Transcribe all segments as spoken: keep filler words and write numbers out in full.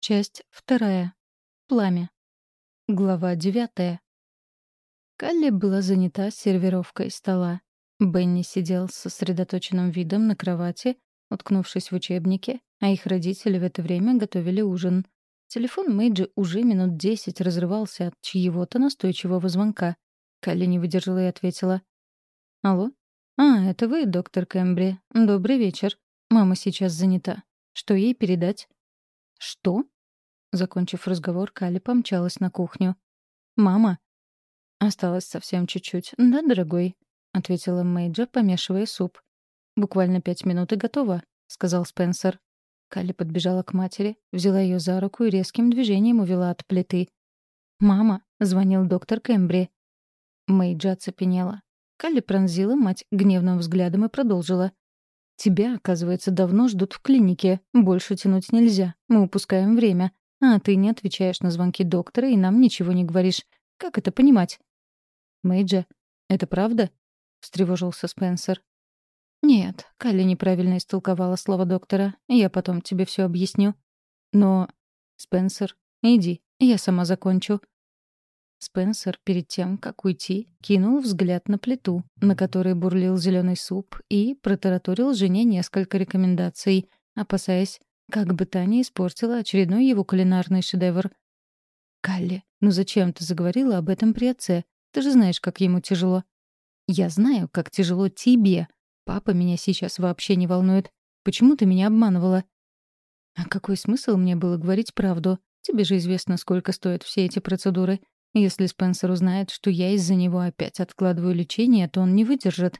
Часть вторая. Пламя. Глава девятая. Калли была занята сервировкой стола. Бенни сидел с сосредоточенным видом на кровати, уткнувшись в учебники, а их родители в это время готовили ужин. Телефон Мэйджи уже минут десять разрывался от чьего-то настойчивого звонка. Калли не выдержала и ответила. «Алло? А, это вы, доктор Кэмбри. Добрый вечер. Мама сейчас занята. Что ей передать?» «Что?» Закончив разговор, Калли помчалась на кухню. «Мама!» «Осталось совсем чуть-чуть. Да, дорогой?» — ответила Мэйджа, помешивая суп. «Буквально пять минут и готово», — сказал Спенсер. Калли подбежала к матери, взяла ее за руку и резким движением увела от плиты. «Мама!» — звонил доктор Кэмбри. Мэйджа оцепенела. Калли пронзила мать гневным взглядом и продолжила. «Тебя, оказывается, давно ждут в клинике. Больше тянуть нельзя. Мы упускаем время. А ты не отвечаешь на звонки доктора и нам ничего не говоришь. Как это понимать?» «Мэйджа, это правда?» — встревожился Спенсер. «Нет, Калли неправильно истолковала слово доктора. Я потом тебе все объясню. Но...» «Спенсер, иди, я сама закончу». Спенсер, перед тем, как уйти, кинул взгляд на плиту, на которой бурлил зеленый суп, и протараторил жене несколько рекомендаций, опасаясь, как бы та не испортила очередной его кулинарный шедевр. «Калли, ну зачем ты заговорила об этом при отце? Ты же знаешь, как ему тяжело». «Я знаю, как тяжело тебе. Папа меня сейчас вообще не волнует. Почему ты меня обманывала?» «А какой смысл мне было говорить правду? Тебе же известно, сколько стоят все эти процедуры. Если Спенсер узнает, что я из-за него опять откладываю лечение, то он не выдержит».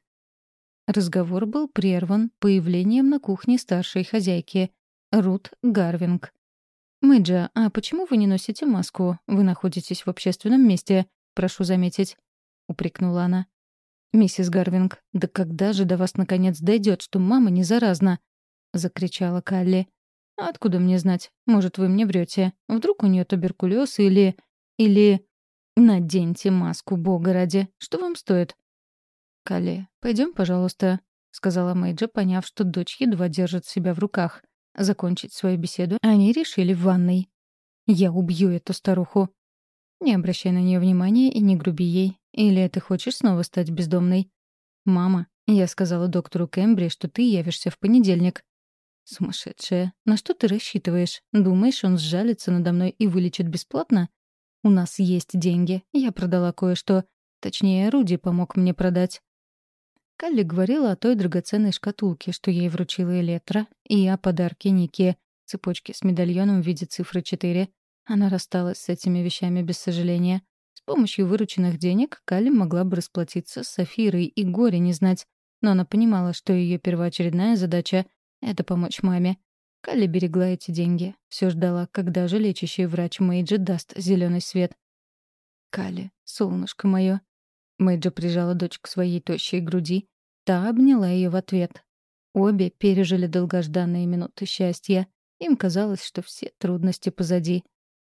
Разговор был прерван появлением на кухне старшей хозяйки, Рут Гарвинг. «Мэйджа, а почему вы не носите маску? Вы находитесь в общественном месте, прошу заметить», — упрекнула она. «Миссис Гарвинг, да когда же до вас наконец дойдет, что мама не заразна?» — закричала Калли. «А откуда мне знать? Может, вы мне врете? Вдруг у нее туберкулез или... или... Наденьте маску, бога ради. Что вам стоит?» «Калли, пойдем, пожалуйста», — сказала Мэйджа, поняв, что дочь едва держит себя в руках. Закончить свою беседу они решили в ванной. «Я убью эту старуху». «Не обращай на нее внимания и не груби ей. Или ты хочешь снова стать бездомной?» «Мама, я сказала доктору Кэмбри, что ты явишься в понедельник». «Сумасшедшая. На что ты рассчитываешь? Думаешь, он сжалится надо мной и вылечит бесплатно? У нас есть деньги. Я продала кое-что. Точнее, Руди помог мне продать». Калли говорила о той драгоценной шкатулке, что ей вручила Электра, и о подарке Нике, цепочке с медальоном в виде цифры четыре. Она рассталась с этими вещами без сожаления. С помощью вырученных денег Калли могла бы расплатиться с Сафирой и горе не знать, но она понимала, что ее первоочередная задача — это помочь маме. Калли берегла эти деньги, все ждала, когда же лечащий врач Мэйджи даст зеленый свет. «Калли, солнышко мое». Мэйджа прижала дочь к своей тощей груди. Та обняла ее в ответ. Обе пережили долгожданные минуты счастья. Им казалось, что все трудности позади.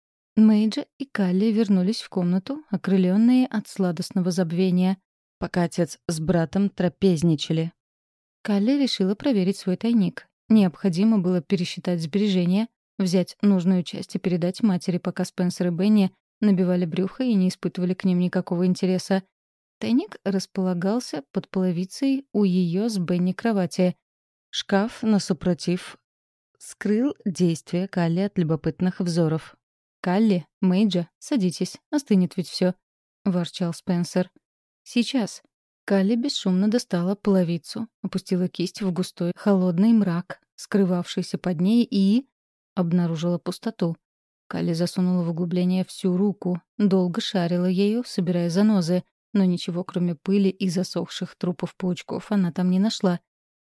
Мэйджа и Калли вернулись в комнату, окрыленные от сладостного забвения, пока отец с братом трапезничали. Калли решила проверить свой тайник. Необходимо было пересчитать сбережения, взять нужную часть и передать матери, пока Спенсер и Бенни набивали брюхо и не испытывали к ним никакого интереса. Тайник располагался под половицей у ее с Бенни кровати. Шкаф, насупротив, скрыл действие Калли от любопытных взоров. «Калли, Мэйджа, садитесь, остынет ведь все», — ворчал Спенсер. «Сейчас». Калли бесшумно достала половицу, опустила кисть в густой холодный мрак, скрывавшийся под ней, и... обнаружила пустоту. Калли засунула в углубление всю руку, долго шарила ею, собирая занозы, но ничего, кроме пыли и засохших трупов паучков, она там не нашла.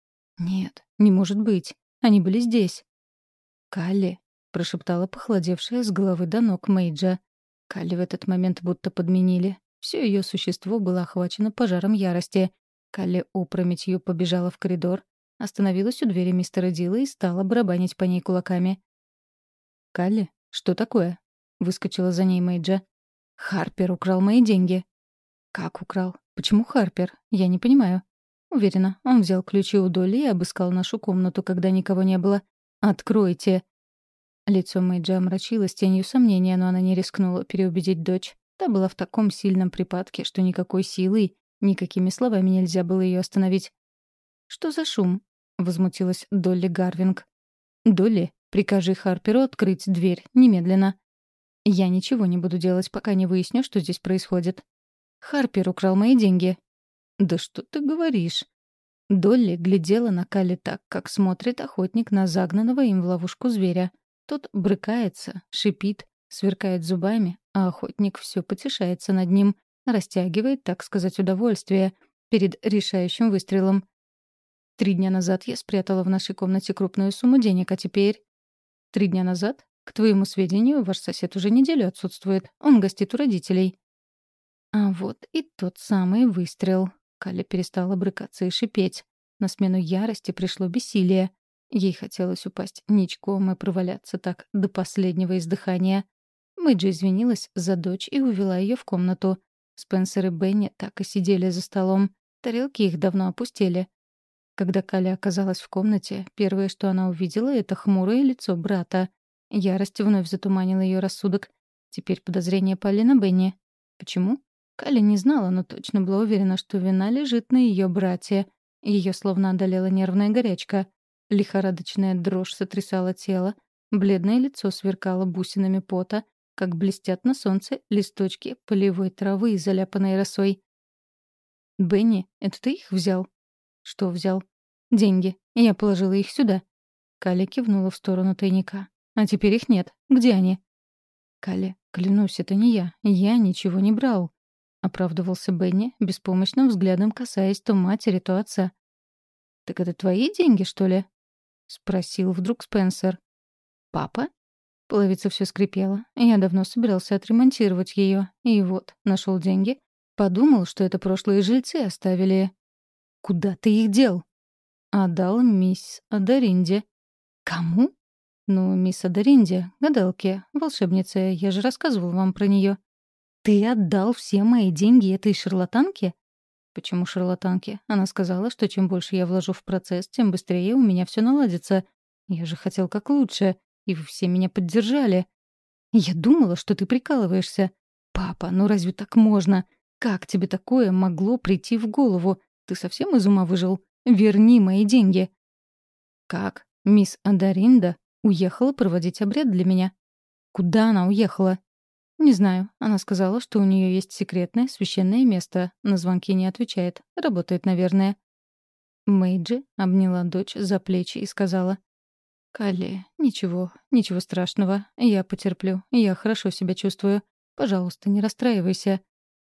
«Нет, не может быть. Они были здесь». «Калли», — прошептала похолодевшая с головы до ног Мэйджа. Калли в этот момент будто подменили. Все ее существо было охвачено пожаром ярости. Калли опрометью побежала в коридор, остановилась у двери мистера Дила и стала барабанить по ней кулаками. «Калли, что такое?» — выскочила за ней Мэйджа. «Харпер украл мои деньги». «Как украл? Почему Харпер? Я не понимаю». «Уверена, он взял ключи у Долли и обыскал нашу комнату, когда никого не было. Откройте!» Лицо Мэйджи омрачилось тенью сомнения, но она не рискнула переубедить дочь. Та была в таком сильном припадке, что никакой силой, никакими словами нельзя было ее остановить. «Что за шум?» — возмутилась Долли Гарвинг. «Долли, прикажи Харперу открыть дверь немедленно. Я ничего не буду делать, пока не выясню, что здесь происходит. Харпер украл мои деньги». «Да что ты говоришь?» Долли глядела на Калли так, как смотрит охотник на загнанного им в ловушку зверя. Тот брыкается, шипит, сверкает зубами, а охотник все потешается над ним, растягивает, так сказать, удовольствие перед решающим выстрелом. Три дня назад я спрятала в нашей комнате крупную сумму денег, а теперь... Три дня назад? К твоему сведению, ваш сосед уже неделю отсутствует. Он гостит у родителей. А вот и тот самый выстрел. Калли перестала брыкаться и шипеть. На смену ярости пришло бессилие. Ей хотелось упасть ничком и проваляться так до последнего издыхания. Мэйджи извинилась за дочь и увела ее в комнату. Спенсер и Бенни так и сидели за столом. Тарелки их давно опустели. Когда Калли оказалась в комнате, первое, что она увидела, — это хмурое лицо брата. Ярость вновь затуманила ее рассудок. Теперь подозрения пали на Бенни. Почему? Калли не знала, но точно была уверена, что вина лежит на ее брате. Ее словно одолела нервная горячка. Лихорадочная дрожь сотрясала тело. Бледное лицо сверкало бусинами пота, как блестят на солнце листочки полевой травы, заляпанной росой. «Бенни, это ты их взял?» «Что взял?» «Деньги. Я положила их сюда». Калли кивнула в сторону тайника. «А теперь их нет. Где они?» «Калли, клянусь, это не я. Я ничего не брал», — оправдывался Бенни, беспомощным взглядом касаясь то матери, то отца. «Так это твои деньги, что ли?» — спросил вдруг Спенсер. «Папа?» Половица все скрипела. Я давно собирался отремонтировать ее. И вот, нашел деньги. Подумал, что это прошлые жильцы оставили. «Куда ты их дел?» «Отдал мисс Адаринде». «Кому?» «Ну, мисс Адаринде, гадалке, волшебнице. Я же рассказывал вам про нее». «Ты отдал все мои деньги этой шарлатанке?» «Почему шарлатанке? Она сказала, что чем больше я вложу в процесс, тем быстрее у меня все наладится. Я же хотел как лучше, и вы все меня поддержали. Я думала, что ты прикалываешься. Папа, ну разве так можно? Как тебе такое могло прийти в голову? Ты совсем из ума выжил? Верни мои деньги». «Как? Мисс Адаринда уехала проводить обряд для меня?» «Куда она уехала?» «Не знаю. Она сказала, что у нее есть секретное священное место. На звонки не отвечает. Работает, наверное». Мэйджи обняла дочь за плечи и сказала: «Калли, ничего, ничего страшного. Я потерплю. Я хорошо себя чувствую. Пожалуйста, не расстраивайся».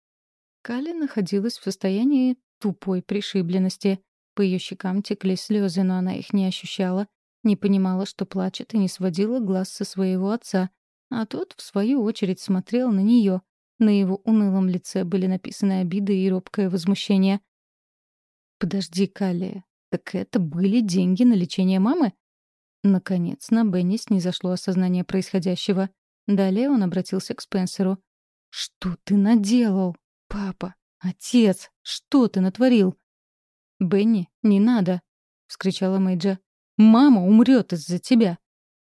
Калли находилась в состоянии тупой пришибленности. По ее щекам текли слезы, но она их не ощущала, не понимала, что плачет, и не сводила глаз со своего отца. А тот, в свою очередь, смотрел на нее. На его унылом лице были написаны обида и робкое возмущение. «Подожди, Калли, так это были деньги на лечение мамы?» Наконец, на Бенни снизошло осознание происходящего. Далее он обратился к Спенсеру. «Что ты наделал? Папа, отец, что ты натворил?» «Бенни, не надо!» — вскричала Мэйджа. «Мама умрет из-за тебя!»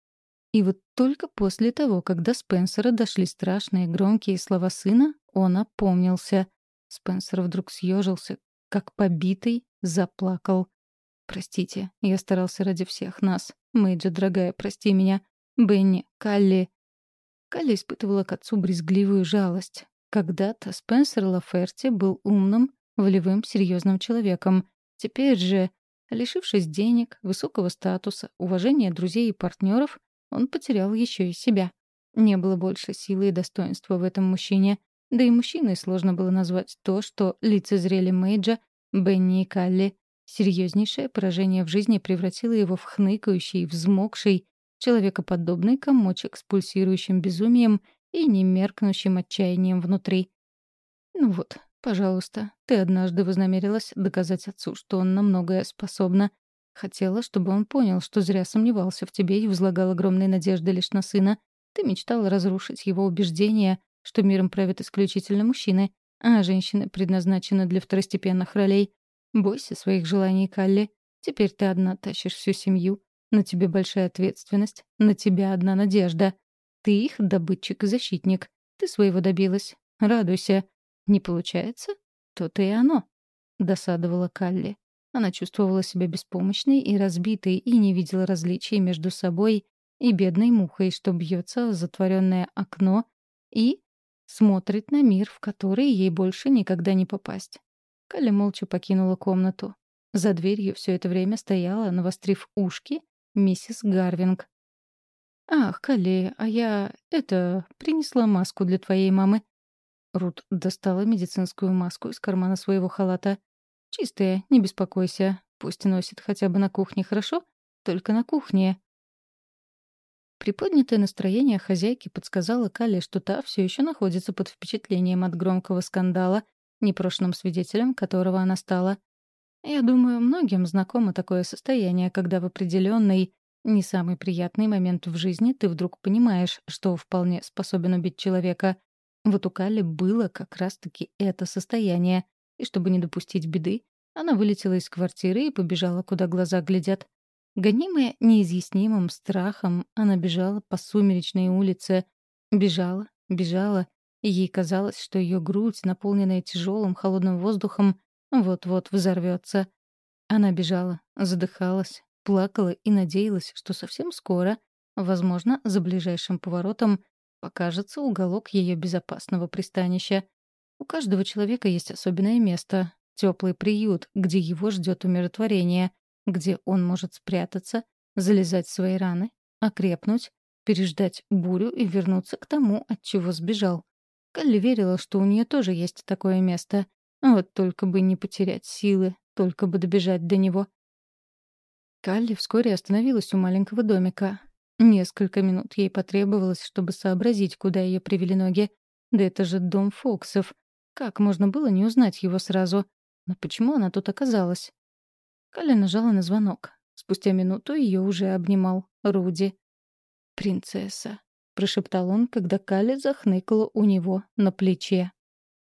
И вот только после того, когда Спенсера дошли страшные громкие слова сына, он опомнился. Спенсер вдруг съежился, как побитый, заплакал. «Простите, я старался ради всех нас. Мэйджа, дорогая, прости меня. Бенни, Калли». Калли испытывала к отцу брезгливую жалость. Когда-то Спенсер Лаферти был умным, волевым, серьезным человеком. Теперь же, лишившись денег, высокого статуса, уважения друзей и партнеров, он потерял еще и себя. Не было больше силы и достоинства в этом мужчине. Да и мужчиной сложно было назвать то, что лицезрели Мэйджа, Бенни и Калли. Серьезнейшее поражение в жизни превратило его в хныкающий, взмокший, человекоподобный комочек с пульсирующим безумием и немеркнущим отчаянием внутри. «Ну вот, пожалуйста, ты однажды вознамерилась доказать отцу, что он на многое способна. Хотела, чтобы он понял, что зря сомневался в тебе и возлагал огромные надежды лишь на сына. Ты мечтала разрушить его убеждение, что миром правят исключительно мужчины, а женщины предназначены для второстепенных ролей. Бойся своих желаний, Калли. Теперь ты одна тащишь всю семью. На тебе большая ответственность, на тебя одна надежда. Ты их добытчик и защитник. Ты своего добилась. Радуйся. Не получается? То-то и оно. Досадовала Калли. Она чувствовала себя беспомощной и разбитой и не видела различий между собой и бедной мухой, что бьется в затворенное окно и смотрит на мир, в который ей больше никогда не попасть. Калли молча покинула комнату. За дверью все это время стояла, навострив ушки, миссис Гарвинг. «Ах, Калли, а я, это, принесла маску для твоей мамы». Рут достала медицинскую маску из кармана своего халата. «Чистая, не беспокойся. Пусть носит хотя бы на кухне, хорошо? Только на кухне». Приподнятое настроение хозяйки подсказало Калле, что та все еще находится под впечатлением от громкого скандала, непрошенным свидетелем которого она стала. Я думаю, многим знакомо такое состояние, когда в определенный, не самый приятный момент в жизни ты вдруг понимаешь, что вполне способен убить человека. Вот у Калли было как раз-таки это состояние, и чтобы не допустить беды, она вылетела из квартиры и побежала, куда глаза глядят. Гонимая неизъяснимым страхом, она бежала по сумеречной улице. Бежала, бежала, и ей казалось, что ее грудь, наполненная тяжелым холодным воздухом, вот-вот взорвется. Она бежала, задыхалась, плакала и надеялась, что совсем скоро, возможно, за ближайшим поворотом, покажется уголок ее безопасного пристанища. У каждого человека есть особенное место, теплый приют, где его ждет умиротворение, где он может спрятаться, залезать в свои раны, окрепнуть, переждать бурю и вернуться к тому, от чего сбежал. Калли верила, что у нее тоже есть такое место. Вот только бы не потерять силы, только бы добежать до него. Калли вскоре остановилась у маленького домика. Несколько минут ей потребовалось, чтобы сообразить, куда ее привели ноги. Да это же дом Фоксов. Как можно было не узнать его сразу? Но почему она тут оказалась? Калли нажала на звонок. Спустя минуту ее уже обнимал Руди. «Принцесса», — прошептал он, когда Калли захныкала у него на плече.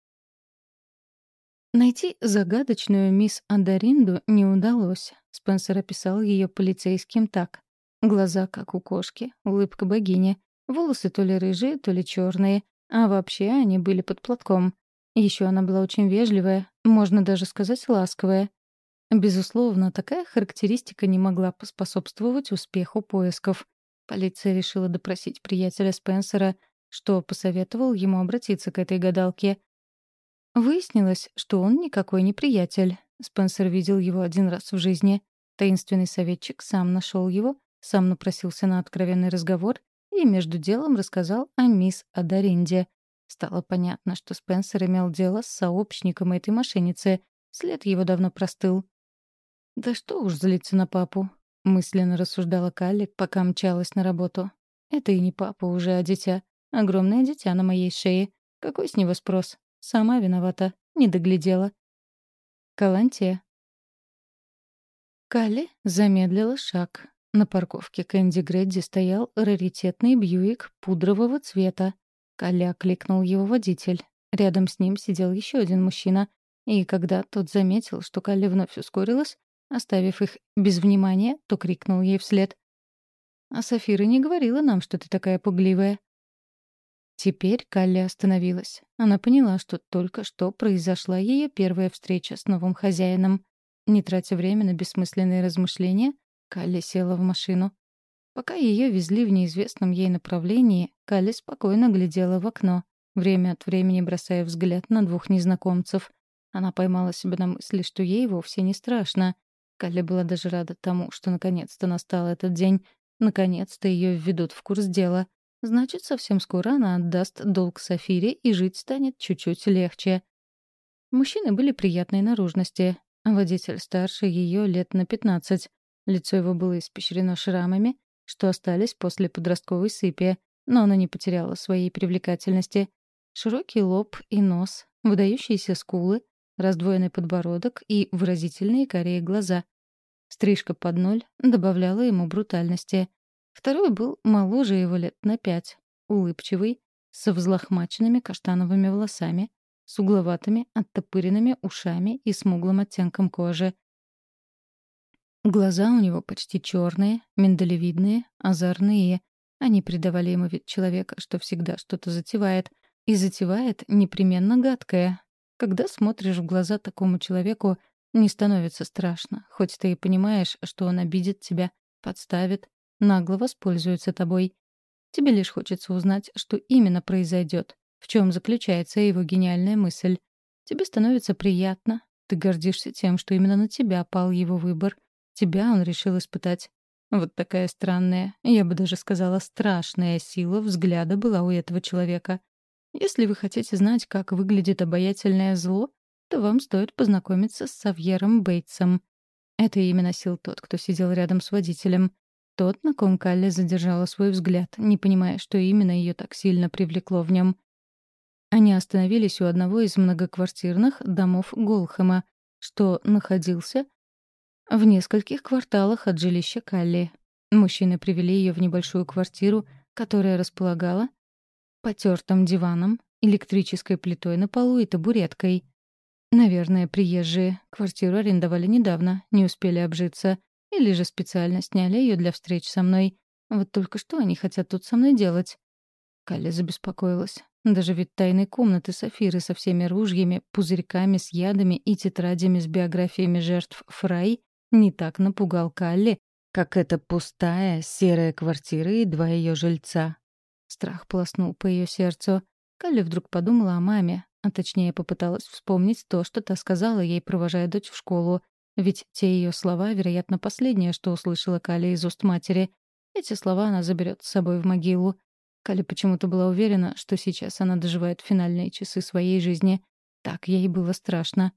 Найти загадочную мисс Андаринду не удалось. Спенсер описал ее полицейским так. Глаза, как у кошки, улыбка богини, волосы то ли рыжие, то ли черные, а вообще они были под платком. Еще она была очень вежливая, можно даже сказать ласковая. Безусловно, такая характеристика не могла поспособствовать успеху поисков. Полиция решила допросить приятеля Спенсера, что посоветовал ему обратиться к этой гадалке. Выяснилось, что он никакой не приятель. Спенсер видел его один раз в жизни. Таинственный советчик сам нашел его, сам напросился на откровенный разговор и между делом рассказал о мисс Адаринде. Стало понятно, что Спенсер имел дело с сообщником этой мошенницы. След его давно простыл. «Да что уж злиться на папу», — мысленно рассуждала Калли, пока мчалась на работу. «Это и не папа уже, а дитя. Огромное дитя на моей шее. Какой с него спрос? Сама виновата. Не доглядела». Калантия. Калли замедлила шаг. На парковке Кэнди Грэдди стоял раритетный Бьюик пудрового цвета. Калли окликнул его водитель. Рядом с ним сидел еще один мужчина. И когда тот заметил, что Калли вновь ускорилась, оставив их без внимания, то крикнул ей вслед. «А Сафира не говорила нам, что ты такая пугливая». Теперь Калли остановилась. Она поняла, что только что произошла ее первая встреча с новым хозяином. Не тратя время на бессмысленные размышления, Калли села в машину. Пока ее везли в неизвестном ей направлении, Калли спокойно глядела в окно, время от времени бросая взгляд на двух незнакомцев. Она поймала себя на мысли, что ей вовсе не страшно. Калли была даже рада тому, что наконец-то настал этот день. Наконец-то ее введут в курс дела. Значит, совсем скоро она отдаст долг Сафире, и жить станет чуть-чуть легче. Мужчины были приятной наружности. Водитель старше ее лет на пятнадцать. Лицо его было испещрено шрамами, что остались после подростковой сыпи, но оно не потеряло своей привлекательности. Широкий лоб и нос, выдающиеся скулы, раздвоенный подбородок и выразительные карие глаза. Стрижка под ноль добавляла ему брутальности. Второй был моложе его лет на пять, улыбчивый, со взлохмаченными каштановыми волосами, с угловатыми, оттопыренными ушами и смуглым оттенком кожи. Глаза у него почти черные, миндалевидные, озорные. Они придавали ему вид человека, что всегда что-то затевает. И затевает непременно гадкое. Когда смотришь в глаза такому человеку, не становится страшно, хоть ты и понимаешь, что он обидит тебя, подставит, нагло воспользуется тобой. Тебе лишь хочется узнать, что именно произойдет, в чем заключается его гениальная мысль. Тебе становится приятно, ты гордишься тем, что именно на тебя пал его выбор. Тебя он решил испытать. Вот такая странная, я бы даже сказала, страшная сила взгляда была у этого человека. Если вы хотите знать, как выглядит обаятельное зло, то вам стоит познакомиться с Савьером Бейтсом. Это имя носил тот, кто сидел рядом с водителем. Тот, на ком Калли задержала свой взгляд, не понимая, что именно ее так сильно привлекло в нем. Они остановились у одного из многоквартирных домов Голхэма, что находился в нескольких кварталах от жилища Калли. Мужчины привели ее в небольшую квартиру, которая располагала потертым диваном, электрической плитой на полу и табуреткой. Наверное, приезжие квартиру арендовали недавно, не успели обжиться, или же специально сняли ее для встреч со мной. Вот только что они хотят тут со мной делать? Калли забеспокоилась. Даже вид тайной комнаты Сафиры со всеми ружьями, пузырьками с ядами и тетрадями с биографиями жертв Фрай не так напугал Калли, как эта пустая серая квартира и два ее жильца. Страх полоснул по ее сердцу. Калли вдруг подумала о маме, а точнее попыталась вспомнить то, что та сказала ей, провожая дочь в школу. Ведь те ее слова, вероятно, последнее, что услышала Калли из уст матери. Эти слова она заберет с собой в могилу. Калли почему-то была уверена, что сейчас она доживает финальные часы своей жизни. Так ей было страшно.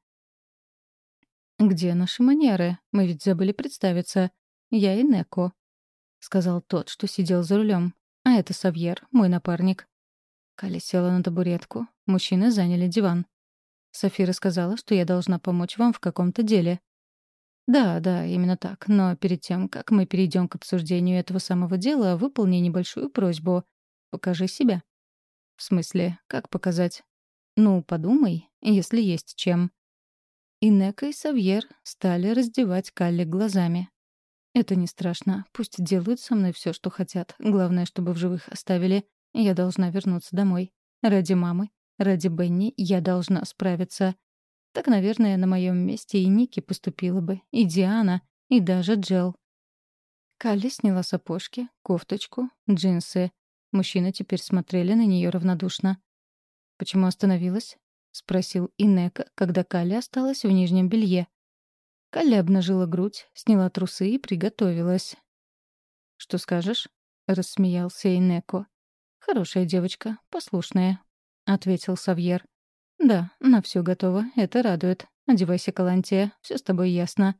«Где наши манеры? Мы ведь забыли представиться. Я Инеко», — сказал тот, что сидел за рулем. «А это Савьер, мой напарник». Калли села на табуретку. Мужчины заняли диван. «Софира сказала, что я должна помочь вам в каком-то деле». «Да, да, именно так. Но перед тем, как мы перейдем к обсуждению этого самого дела, выполни небольшую просьбу. Покажи себя». «В смысле, как показать?» «Ну, подумай, если есть чем». Инека и Савьер стали раздевать Калли глазами. «Это не страшно. Пусть делают со мной все, что хотят. Главное, чтобы в живых оставили. Я должна вернуться домой. Ради мамы, ради Бенни я должна справиться. Так, наверное, на моем месте и Ники поступила бы, и Диана, и даже Джел». Калли сняла сапожки, кофточку, джинсы. Мужчины теперь смотрели на нее равнодушно. «Почему остановилась?» — спросил Инека, когда Калли осталась в нижнем белье. Калли обнажила грудь, сняла трусы и приготовилась. «Что скажешь?» — рассмеялся Инеко. «Хорошая девочка, послушная», — ответил Савьер. «Да, на все готово, это радует. Одевайся, Калантия, все с тобой ясно».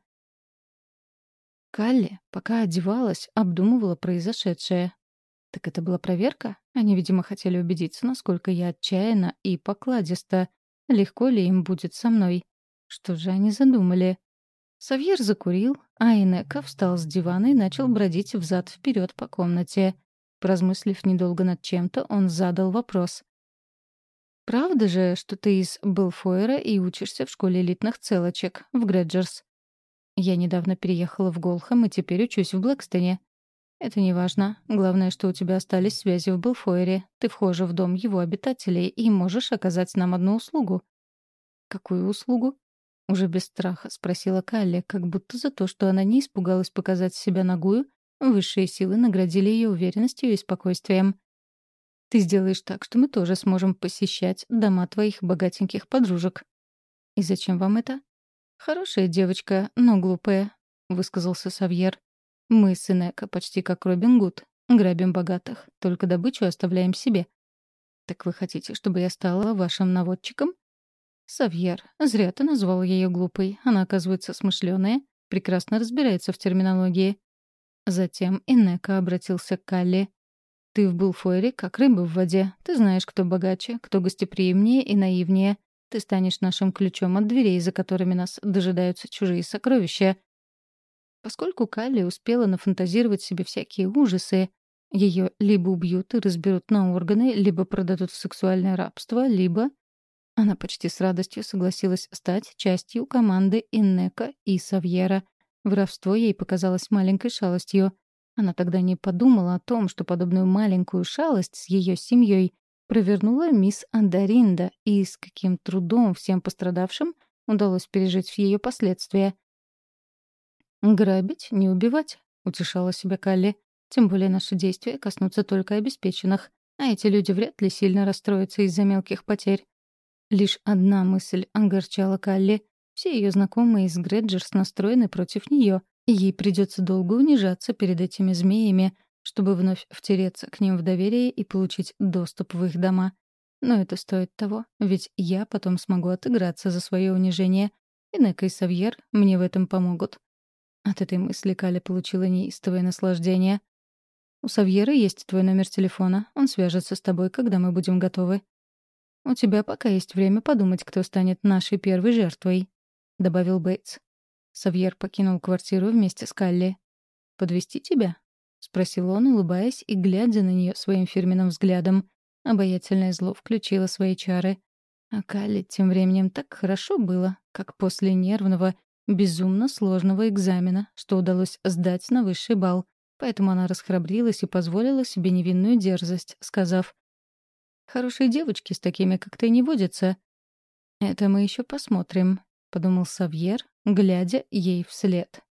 Калли, пока одевалась, обдумывала произошедшее. Так это была проверка? Они, видимо, хотели убедиться, насколько я отчаянна и покладиста. Легко ли им будет со мной? Что же они задумали? Савьер закурил, а Инека встал с дивана и начал бродить взад-вперед по комнате. Поразмыслив недолго над чем-то, он задал вопрос. «Правда же, что ты из Белфойера и учишься в школе элитных целочек, в Грэджерс?» «Я недавно переехала в Голхэм и теперь учусь в Блэкстоне». «Это не важно. Главное, что у тебя остались связи в Белфойере. Ты вхожа в дом его обитателей и можешь оказать нам одну услугу». «Какую услугу?» — уже без страха спросила Калли, как будто за то, что она не испугалась показать себя нагую, высшие силы наградили ее уверенностью и спокойствием. «Ты сделаешь так, что мы тоже сможем посещать дома твоих богатеньких подружек». «И зачем вам это?» «Хорошая девочка, но глупая», — высказался Савьер. «Мы с Инека почти как Робин Гуд. Грабим богатых, только добычу оставляем себе». «Так вы хотите, чтобы я стала вашим наводчиком?» «Савьер, зря ты назвал ее глупой. Она, оказывается, смышленая, прекрасно разбирается в терминологии». Затем Инека обратился к Калли. «Ты в Булфойре как рыба в воде. Ты знаешь, кто богаче, кто гостеприимнее и наивнее. Ты станешь нашим ключом от дверей, за которыми нас дожидаются чужие сокровища». Поскольку Калли успела нафантазировать себе всякие ужасы, ее либо убьют и разберут на органы, либо продадут в сексуальное рабство, либо... Она почти с радостью согласилась стать частью команды Иннека и Савьера. Воровство ей показалось маленькой шалостью. Она тогда не подумала о том, что подобную маленькую шалость с ее семьей провернула мисс Андаринда, и с каким трудом всем пострадавшим удалось пережить ее последствия. «Грабить, не убивать», — утешала себя Калли. «Тем более наши действия коснутся только обеспеченных, а эти люди вряд ли сильно расстроятся из-за мелких потерь». Лишь одна мысль огорчала Калли. Все ее знакомые из Греджерс настроены против нее, и ей придется долго унижаться перед этими змеями, чтобы вновь втереться к ним в доверие и получить доступ в их дома. Но это стоит того, ведь я потом смогу отыграться за свое унижение, и Нека и Савьер мне в этом помогут. От этой мысли Каля получила неистовое наслаждение. «У Савьера есть твой номер телефона. Он свяжется с тобой, когда мы будем готовы. У тебя пока есть время подумать, кто станет нашей первой жертвой», — добавил Бейтс. Савьер покинул квартиру вместе с Калли. «Подвезти тебя?» — спросил он, улыбаясь и глядя на нее своим фирменным взглядом. Обаятельное зло включило свои чары. А Калли тем временем так хорошо было, как после нервного, безумно сложного экзамена, что удалось сдать на высший балл. Поэтому она расхрабрилась и позволила себе невинную дерзость, сказав: «Хорошие девочки с такими, как ты, не водятся». «Это мы еще посмотрим», — подумал Савьер, глядя ей вслед.